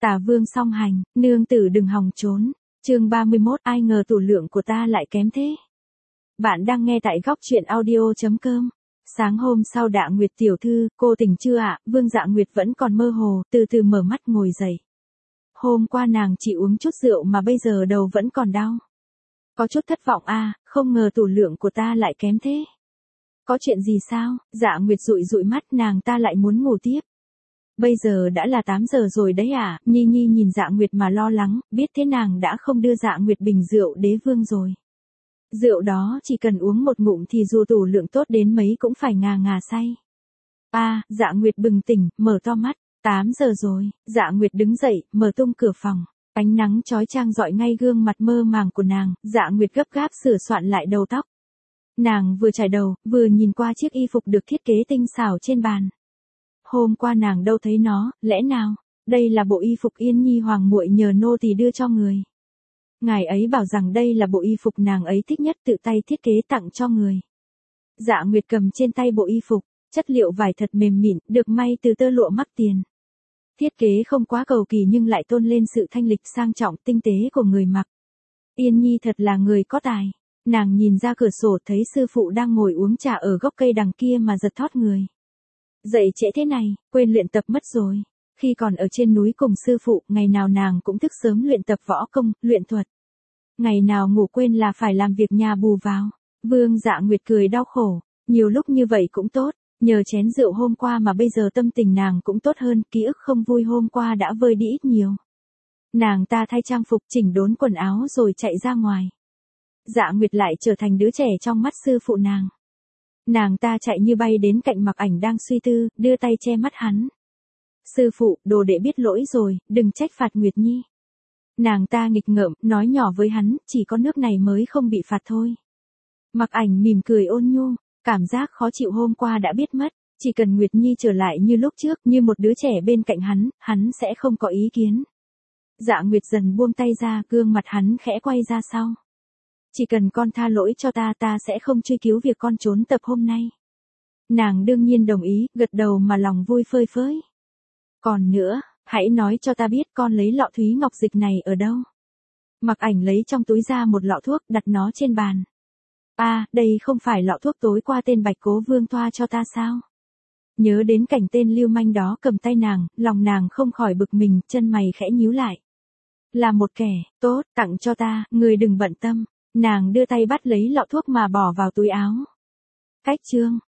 Tả Vương song hành, nương tử đừng hòng trốn. Chương 31, ai ngờ tủ lượng của ta lại kém thế. Bạn đang nghe tại góc truyện audio.com. Sáng hôm sau Đạ Nguyệt tiểu thư, cô tỉnh chưa ạ? Vương Dạ Nguyệt vẫn còn mơ hồ, từ từ mở mắt ngồi dậy. Hôm qua nàng chỉ uống chút rượu mà bây giờ đầu vẫn còn đau. Có chút thất vọng à, không ngờ tủ lượng của ta lại kém thế. Có chuyện gì sao? Dạ Nguyệt dụi dụi mắt, nàng ta lại muốn ngủ tiếp. Bây giờ đã là 8 giờ rồi đấy à? Nhi Nhi nhìn Dạ Nguyệt mà lo lắng, biết thế nàng đã không đưa Dạ Nguyệt bình rượu đế vương rồi. Rượu đó chỉ cần uống một ngụm thì dù tủ lượng tốt đến mấy cũng phải ngà ngà say. Dạ Nguyệt bừng tỉnh, mở to mắt. 8 giờ rồi. Dạ Nguyệt đứng dậy, mở tung cửa phòng. Ánh nắng chói chang rọi ngay gương mặt mơ màng của nàng. Dạ Nguyệt gấp gáp sửa soạn lại đầu tóc. Nàng vừa chải đầu, vừa nhìn qua chiếc y phục được thiết kế tinh xảo trên bàn. Hôm qua nàng đâu thấy nó, lẽ nào, đây là bộ y phục Yên Nhi hoàng muội nhờ nô tỳ đưa cho người. Ngài ấy bảo rằng đây là bộ y phục nàng ấy thích nhất, tự tay thiết kế tặng cho người. Dạ Nguyệt cầm trên tay bộ y phục, chất liệu vải thật mềm mịn, được may từ tơ lụa mắc tiền. Thiết kế không quá cầu kỳ nhưng lại tôn lên sự thanh lịch sang trọng tinh tế của người mặc. Yên Nhi thật là người có tài. Nàng nhìn ra cửa sổ thấy sư phụ đang ngồi uống trà ở gốc cây đằng kia mà giật thót người. Dậy trễ thế này, quên luyện tập mất rồi. Khi còn ở trên núi cùng sư phụ, ngày nào nàng cũng thức sớm luyện tập võ công, luyện thuật. Ngày nào ngủ quên là phải làm việc nhà bù vào. Vương Dạ Nguyệt cười đau khổ, nhiều lúc như vậy cũng tốt, nhờ chén rượu hôm qua mà bây giờ tâm tình nàng cũng tốt hơn, ký ức không vui hôm qua đã vơi đi ít nhiều. Nàng ta thay trang phục chỉnh đốn quần áo rồi chạy ra ngoài. Dạ Nguyệt lại trở thành đứa trẻ trong mắt sư phụ nàng. Nàng ta chạy như bay đến cạnh Mặc Ảnh đang suy tư, đưa tay che mắt hắn. Sư phụ, đồ đệ biết lỗi rồi, đừng trách phạt Nguyệt Nhi. Nàng ta nghịch ngợm, nói nhỏ với hắn, chỉ có nước này mới không bị phạt thôi. Mặc Ảnh mỉm cười ôn nhu, cảm giác khó chịu hôm qua đã biết mất, chỉ cần Nguyệt Nhi trở lại như lúc trước, như một đứa trẻ bên cạnh hắn sẽ không có ý kiến. Dạ Nguyệt dần buông tay ra, gương mặt hắn khẽ quay ra sau. Chỉ cần con tha lỗi cho ta sẽ không truy cứu việc con trốn tập hôm nay. Nàng đương nhiên đồng ý, gật đầu mà lòng vui phơi phới. Còn nữa, hãy nói cho ta biết con lấy lọ thúy ngọc dịch này ở đâu. Mặc Ảnh lấy trong túi ra một lọ thuốc, đặt nó trên bàn. Đây không phải lọ thuốc tối qua tên Bạch Cố Vương thoa cho ta sao? Nhớ đến cảnh tên lưu manh đó cầm tay nàng, lòng nàng không khỏi bực mình, chân mày khẽ nhíu lại. Là một kẻ, tốt, tặng cho ta, người đừng bận tâm. Nàng đưa tay bắt lấy lọ thuốc mà bỏ vào túi áo. Cách chương